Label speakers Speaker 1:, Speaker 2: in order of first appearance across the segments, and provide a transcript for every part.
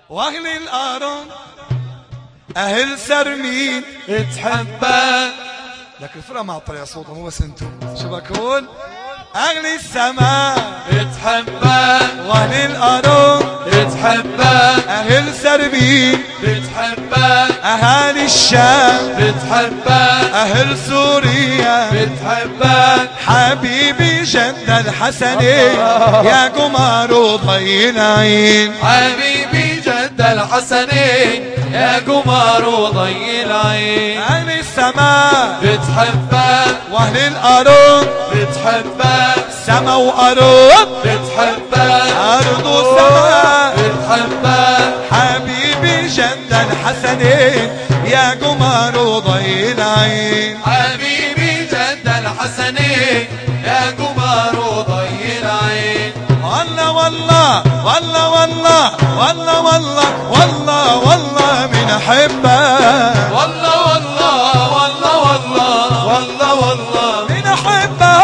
Speaker 1: واهل الارض اهل سرمين
Speaker 2: تحبه.
Speaker 1: لكن الفرقة معطلة يا صوتها مو بس انتم. شو بكون؟ اهل السماء
Speaker 2: تحبه
Speaker 1: واهل الارض
Speaker 2: تحبه.
Speaker 1: اهل سرمين
Speaker 2: تحبه
Speaker 1: اهالي الشام
Speaker 2: تحبه.
Speaker 1: اهل سوريا
Speaker 2: تحبه
Speaker 1: حبيبي جد الحسنين يا قمر وضي العين.
Speaker 2: حبيبي جد الحسنين يا قمر وضي العين.
Speaker 1: اهل السماء
Speaker 2: بتحبه
Speaker 1: واهل الارض
Speaker 2: بتحبه.
Speaker 1: سما وارض
Speaker 2: بتحبه
Speaker 1: ارض وسماء
Speaker 2: بتحبه.
Speaker 1: حبيبي جد الحسنين يا قمر وضي العين.
Speaker 2: حبيبي جد الحسنين يا قمر وضي العين.
Speaker 1: والله والله والله والله والله والله والله والله من احبه.
Speaker 2: والله والله والله والله والله والله
Speaker 1: من احبه.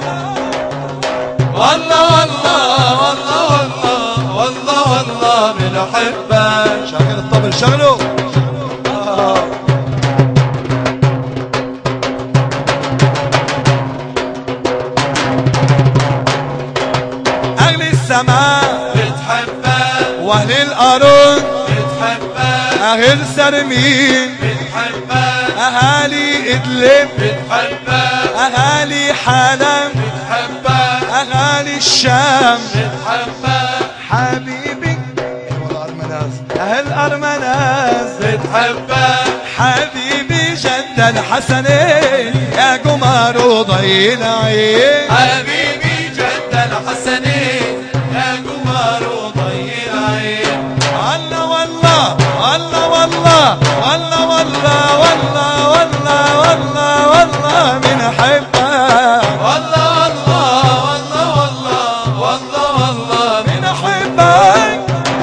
Speaker 2: والله والله والله والله والله والله من احبه.
Speaker 1: شغل الطبل شغله. اهل السماء
Speaker 2: بتحبه
Speaker 1: واهل الارض
Speaker 2: بتحبه.
Speaker 1: اهل سرمين
Speaker 2: بتحبه
Speaker 1: اهالي ادلب
Speaker 2: بتحبه.
Speaker 1: اهالي حلب
Speaker 2: بتحبه
Speaker 1: اهالي الشام
Speaker 2: بتحبه.
Speaker 1: حبيبي اهل ارمناز
Speaker 2: بتحبه.
Speaker 1: حبيبي جد الحسنين يا قمر وضي العين.
Speaker 2: حبيبي جد الحسنين يا قمر وضي العين.
Speaker 1: والله والله والله والله والله والله والله والله والله والله من احبه.
Speaker 2: والله والله والله والله والله والله
Speaker 1: من احبه.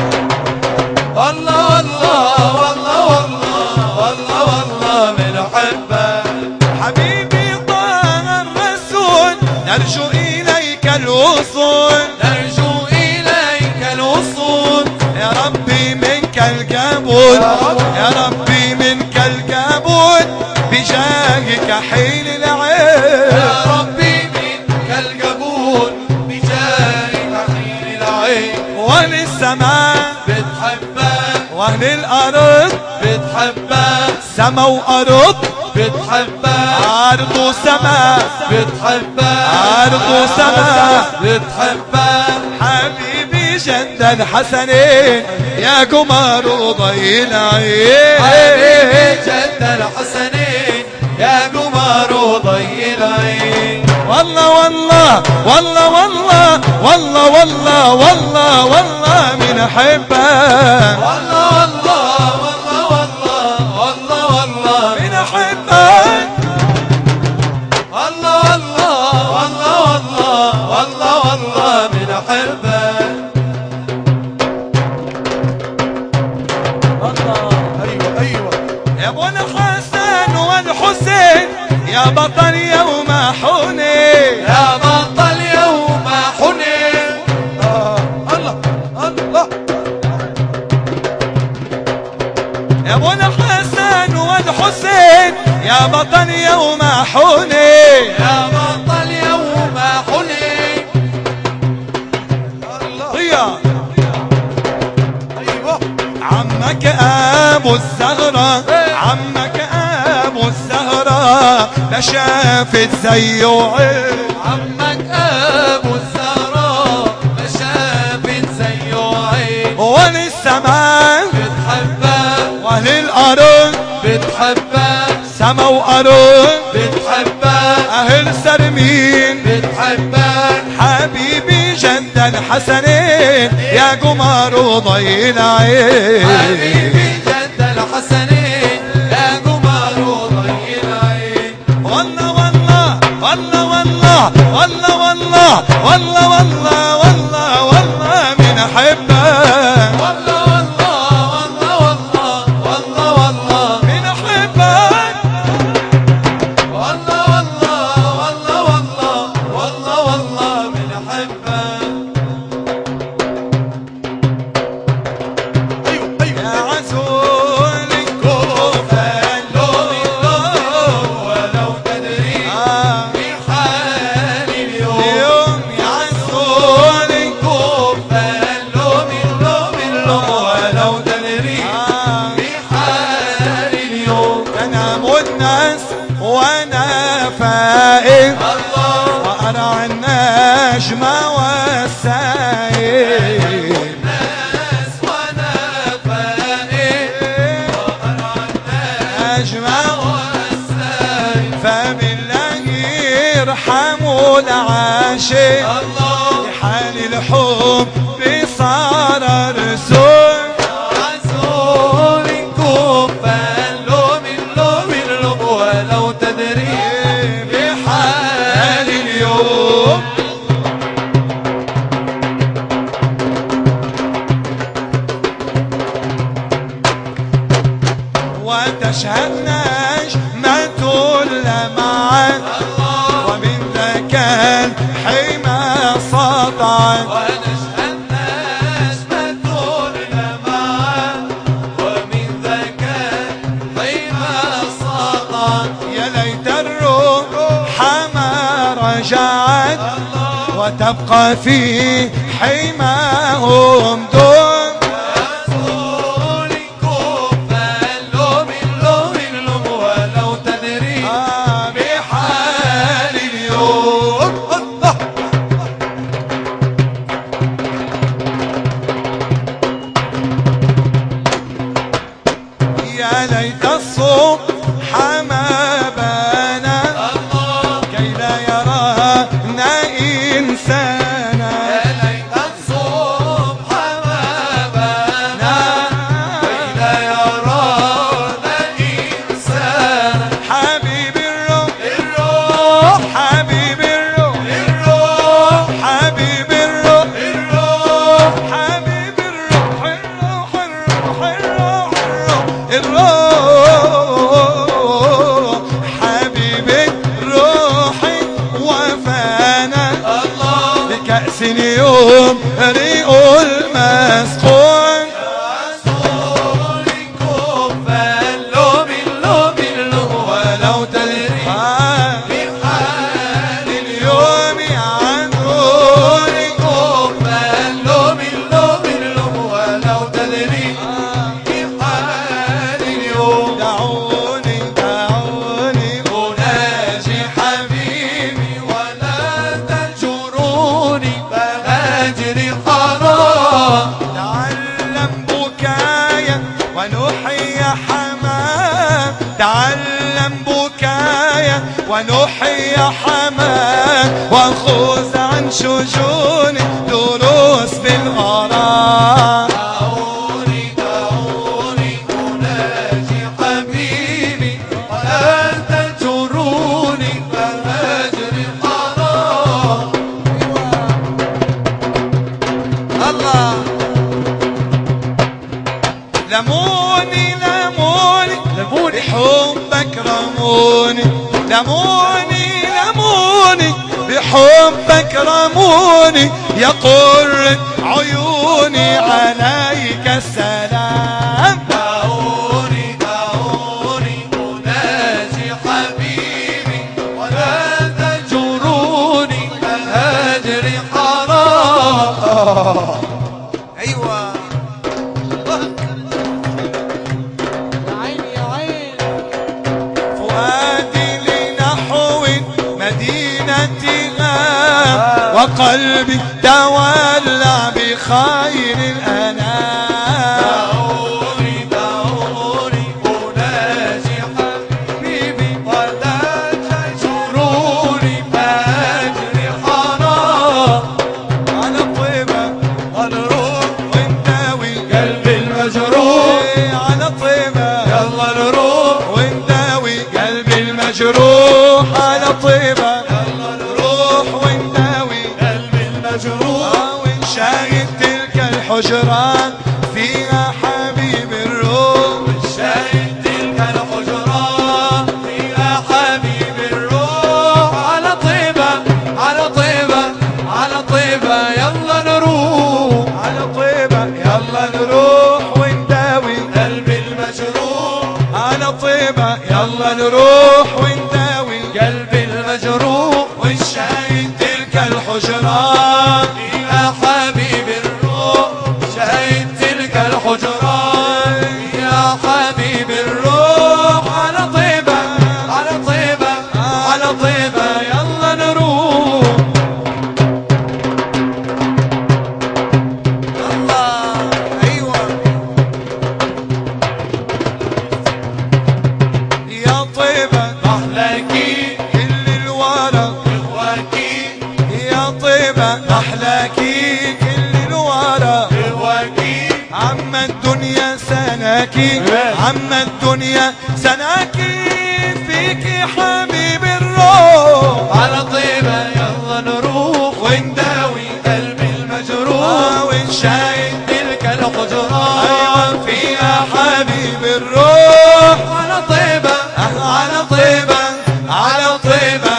Speaker 2: والله والله والله والله والله والله من احبه.
Speaker 1: حبيبي طه الرسول نرجو اليك الوصول.
Speaker 2: نرجو اليك الوصول
Speaker 1: يا ربي منك القبول يا ربي منك القبول بجاهك حين العين.
Speaker 2: يا ربي منك القبول بجاهك حين العين.
Speaker 1: وللسماء
Speaker 2: بتحبه
Speaker 1: واهل الارض
Speaker 2: بتحبه.
Speaker 1: سما وارض
Speaker 2: بتحبه
Speaker 1: ارض وسماء
Speaker 2: بتحبه.
Speaker 1: ارض وسماء
Speaker 2: بتحبه.
Speaker 1: حبيبي جد الحسنين يا قمر وضي العين.
Speaker 2: حبيبي جد الحسنين يا قمر وضي العين.
Speaker 1: والله والله والله والله والله والله والله والله من احبه.
Speaker 2: والله والله والله والله والله والله
Speaker 1: من احبه.
Speaker 2: والله والله والله والله والله والله من احبه.
Speaker 1: ايوه ايوه يا ابو الحسن والحسين يا بطل يوم حنين.
Speaker 2: يا بطل يوم حنين.
Speaker 1: الله الله يا ابو الحسن والحسين يا بطل يوم حنين.
Speaker 2: يا بطل يوم حنين.
Speaker 1: الله
Speaker 2: ايوه
Speaker 1: عمك ابو الزهرة عمك ابو الزهرة لا شافت زيه عين.
Speaker 2: عمك ابو الزهراء ما شافت زيه عين.
Speaker 1: وللسماء
Speaker 2: بتحبه
Speaker 1: واهل الارض
Speaker 2: بتحبه.
Speaker 1: سما وارض
Speaker 2: بتحبه
Speaker 1: اهل سرمين
Speaker 2: بتحبه.
Speaker 1: حبيبي جد الحسنين يا قمر وضي العين.
Speaker 2: حبيبي جد الحسنين يا قمر وضي العين.
Speaker 1: والله والله والله والله والله والله والله والله والله والله من احبه.
Speaker 2: والله والله والله والله والله والله
Speaker 1: من احبه.
Speaker 2: والله والله والله والله والله والله من احبه.
Speaker 1: العاشق
Speaker 2: الله
Speaker 1: لحال الحب صار رسول
Speaker 2: رسولكم فاللوم اللوم ولو تدري بحال اليوم.
Speaker 1: وتشهد نجمة اللمعان ومن ذاك الحمى سطعت
Speaker 2: ونشهد نجمة اللمعان ومن ذاك الحمى سطعت.
Speaker 1: يا ليت الروح ما رجعت وتبقى في حماهم دون
Speaker 2: بحال اليوم.
Speaker 1: يا ليت الصبح ما بان كي لا يرانا إنسانا.
Speaker 2: يا ليت الصبح ما بان كي لا يرانا إنسانا.
Speaker 1: حبيب الروح
Speaker 2: الروح
Speaker 1: حبيب الروح
Speaker 2: الروح
Speaker 1: حبيب الروح
Speaker 2: الروح
Speaker 1: حبيب الروح الروح الروح الروح الروح حبيب الروح وفانا
Speaker 2: الله
Speaker 1: بكأس يوم ريء المسقون.
Speaker 2: رسولكم فاللوم ولو تدري بحال اليوم.
Speaker 1: عذوركم
Speaker 2: فاللوم ولو تدري بحال اليوم.
Speaker 1: دعوني
Speaker 2: أناجي حبيبي ولا تهجروني فهاجري حرام.
Speaker 1: تعلم بكايا ونحيي حمام تعلم بكايا ونحيي حمام وخذ عن شجون دروس بالغرام.
Speaker 2: دعوني أناجي حبيبي ولا تهجروني فهاجري حرام.
Speaker 1: الله لموني لموني
Speaker 2: لموني
Speaker 1: بحبك رموني لموني لموني بحبك رموني يا قرة عيوني عليك السلام.
Speaker 2: دعوني أناجي حبيبي ولا تهجروني فهاجري حرام.
Speaker 1: ايوه فؤادي لنحو مدينتها وقلبي تولع بخير الأنام.
Speaker 2: دعوني أناجي حبيبي ولا تهجروني فهاجري حرام.
Speaker 1: على طيبة
Speaker 2: هنروح
Speaker 1: ونداوي
Speaker 2: قلبي المجروح
Speaker 1: على طيبة
Speaker 2: يلا نروح
Speaker 1: ونداوي قلبي المجروح على طيبة
Speaker 2: يلا نروح
Speaker 1: ونداوي
Speaker 2: قلبي المجروح.
Speaker 1: ونشاهد تلك الحجرات فيها حبيب الروح.
Speaker 2: شاهد تلك الحجرات فيها حبيب الروح. على طيبة على طيبة على طيبة يلا نروح.
Speaker 1: على طيبة يلا نروح ونداوي
Speaker 2: قلبي المجروح.
Speaker 1: على طيبة يلا نروح ونداوي
Speaker 2: قلبي المجروح.
Speaker 1: ونشاهد تلك الحجرات
Speaker 2: فيها حبيب الروح. شاهد
Speaker 1: عم الدنيا سناكي عم الدنيا سناكي فيك يا حبيب الروح
Speaker 2: على طيبة يلا نروح ونداوي قلبي المجروح
Speaker 1: ونشاهد
Speaker 2: تلك الحجرات
Speaker 1: أيوة فيها حبيب الروح
Speaker 2: على طيبة
Speaker 1: على طيبة على طيبة